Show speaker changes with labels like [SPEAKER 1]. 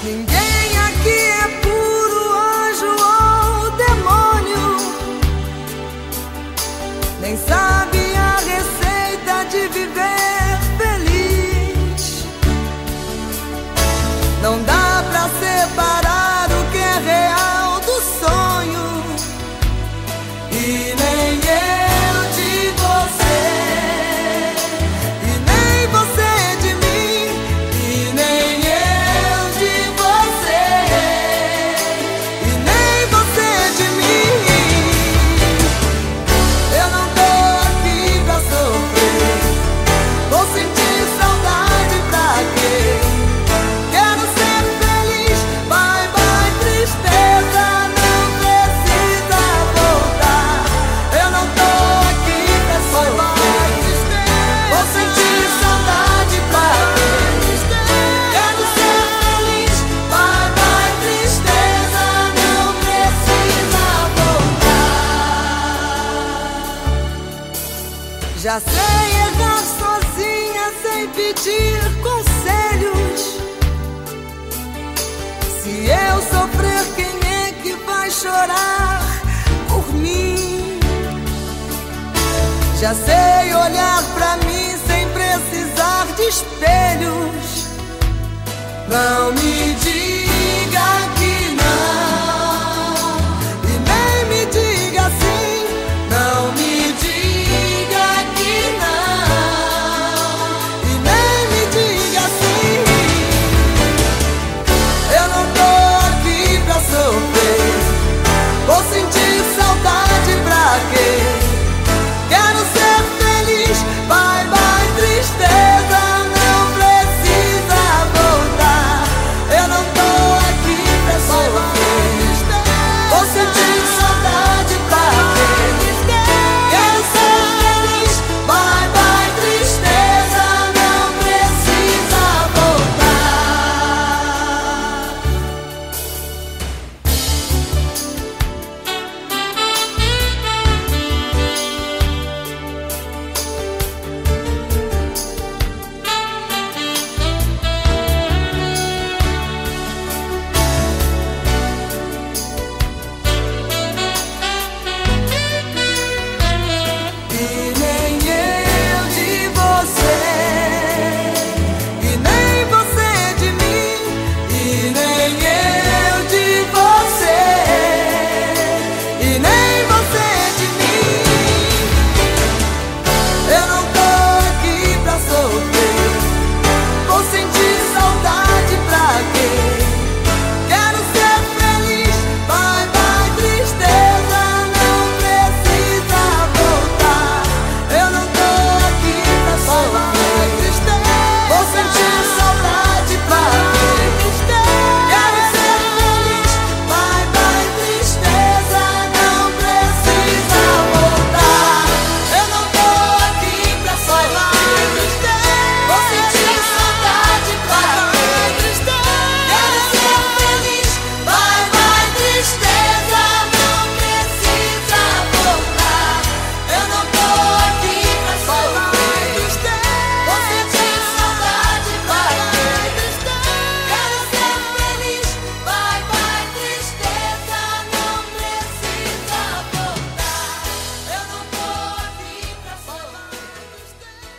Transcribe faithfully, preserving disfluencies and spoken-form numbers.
[SPEAKER 1] Ninguém aqui é puro anjo ou demônio, nem sabe a receita de viver feliz. Não dá pra separar o que é real do sonho, e nem eu de você, e nem você de mim, e nem eu de você, e nem você de mim. Eu não tô aqui pra sofrer, vou sentir saudade pra quê? Quero ser feliz, bye bye tristeza, não precisa voltar. Eu não tô aqui pra sofrer, vou sentir saudade pra quê? Quero ser feliz, bye bye tristeza, não precisa voltar. Já sei errar sozinha sem pedir conselhos. Se eu sofrer, quem é que vai chorar por mim? Já sei olhar pra mim sem precisar de espelhos. Não me